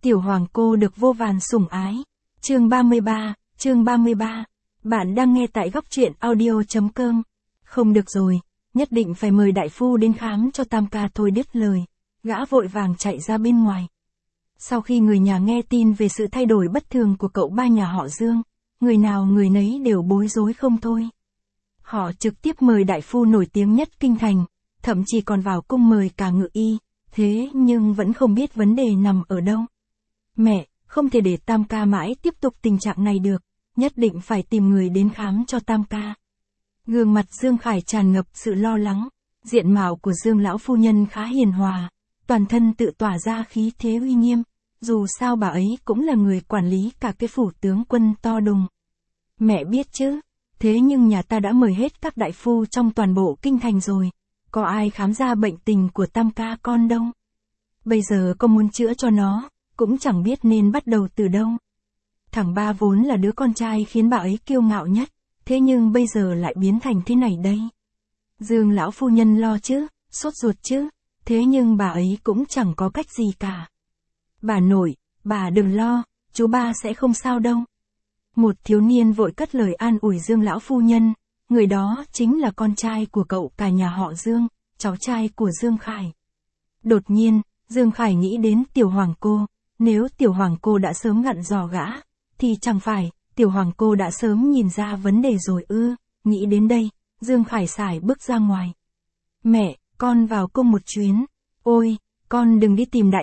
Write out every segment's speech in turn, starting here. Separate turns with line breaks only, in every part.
Tiểu hoàng cô được vô vàn sủng ái. Chương 33. Bạn đang nghe tại góc truyện audio.com. Không được rồi, nhất định phải mời đại phu đến khám cho Tam ca thôi đứt lời. Gã vội vàng chạy ra bên ngoài. Sau khi người nhà nghe tin về sự thay đổi bất thường của cậu ba nhà họ Dương, người nào người nấy đều bối rối không thôi. Họ trực tiếp mời đại phu nổi tiếng nhất kinh thành, thậm chí còn vào cung mời cả ngự y, thế nhưng vẫn không biết vấn đề nằm ở đâu. Mẹ, không thể để Tam ca mãi tiếp tục tình trạng này được, nhất định phải tìm người đến khám cho Tam ca. Gương mặt Dương Khải tràn ngập sự lo lắng, diện mạo của Dương lão phu nhân khá hiền hòa, toàn thân tự tỏa ra khí thế uy nghiêm, dù sao bà ấy cũng là người quản lý cả cái phủ tướng quân to đùng. Mẹ biết chứ, thế nhưng nhà ta đã mời hết các đại phu trong toàn bộ kinh thành rồi, có ai khám ra bệnh tình của Tam ca con đâu. Bây giờ con muốn chữa cho nó, cũng chẳng biết nên bắt đầu từ đâu. Thằng ba vốn là đứa con trai khiến bà ấy kiêu ngạo nhất, thế nhưng bây giờ lại biến thành thế này đây. Dương lão phu nhân lo chứ, sốt ruột chứ, thế nhưng bà ấy cũng chẳng có cách gì cả. Bà nội, bà đừng lo, chú ba sẽ không sao đâu. Một thiếu niên vội cất lời an ủi Dương lão phu nhân, người đó chính là con trai của cậu cả nhà họ Dương, cháu trai của Dương Khải. Đột nhiên, Dương Khải nghĩ đến tiểu hoàng cô, nếu tiểu hoàng cô đã sớm ngặn dò gã, thì chẳng phải, tiểu hoàng cô đã sớm nhìn ra vấn đề rồi ư. Nghĩ đến đây, Dương Khải sải bước ra ngoài. Mẹ, con vào cung một chuyến. Ôi, con đừng đi tìm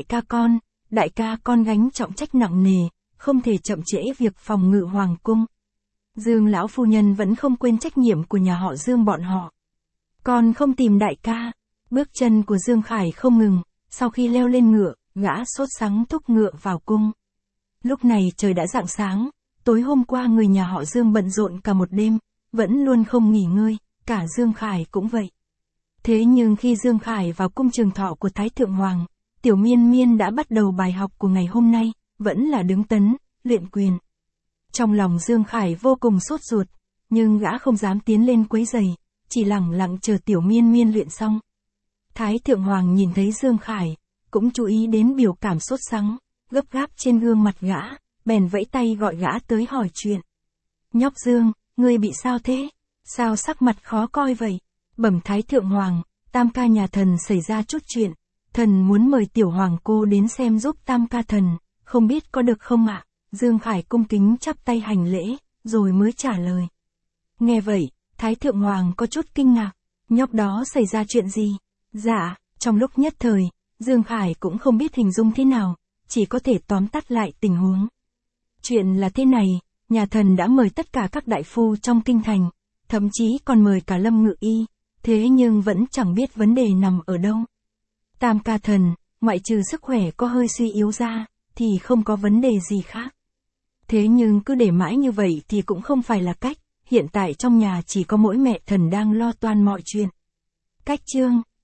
đại ca con gánh trọng trách nặng nề, không thể chậm trễ việc phòng ngự hoàng cung. Dương lão phu nhân vẫn không quên trách nhiệm của nhà họ Dương bọn họ. Con không tìm đại ca. Bước chân của Dương Khải không ngừng, sau khi leo lên ngựa, gã sốt sắng thúc ngựa vào cung. Lúc này trời đã rạng sáng, tối hôm qua người nhà họ Dương bận rộn cả một đêm, vẫn luôn không nghỉ ngơi, cả Dương Khải cũng vậy. Thế nhưng khi Dương Khải vào cung trường thọ của Thái Thượng Hoàng, Tiểu Miên Miên đã bắt đầu bài học của ngày hôm nay, vẫn là đứng tấn, luyện quyền. Trong lòng Dương Khải vô cùng sốt ruột, nhưng gã không dám tiến lên quấy rầy, chỉ lẳng lặng chờ Tiểu Miên Miên luyện xong. Thái Thượng Hoàng nhìn thấy Dương Khải, cũng chú ý đến biểu cảm sốt sắng, gấp gáp trên gương mặt gã, bèn vẫy tay gọi gã tới hỏi chuyện. Nhóc Dương, ngươi bị sao thế? Sao sắc mặt khó coi vậy? Bẩm Thái Thượng Hoàng, Tam ca nhà thần xảy ra chút chuyện, thần muốn mời tiểu hoàng cô đến xem giúp Tam ca thần, không biết có được không ạ? Dương Khải cung kính chắp tay hành lễ, rồi mới trả lời. Nghe vậy, Thái Thượng Hoàng có chút kinh ngạc, nhóc đó xảy ra chuyện gì? Dạ, trong lúc nhất thời, Dương Khải cũng không biết hình dung thế nào, chỉ có thể tóm tắt lại tình huống. Chuyện là thế này, nhà thần đã mời tất cả các đại phu trong kinh thành, thậm chí còn mời cả Lâm Ngự Y, thế nhưng vẫn chẳng biết vấn đề nằm ở đâu. Tam ca thần, ngoại trừ sức khỏe có hơi suy yếu ra, thì không có vấn đề gì khác. Thế nhưng cứ để mãi như vậy thì cũng không phải là cách, hiện tại trong nhà chỉ có mỗi mẹ thần đang lo toan mọi chuyện. Cách chương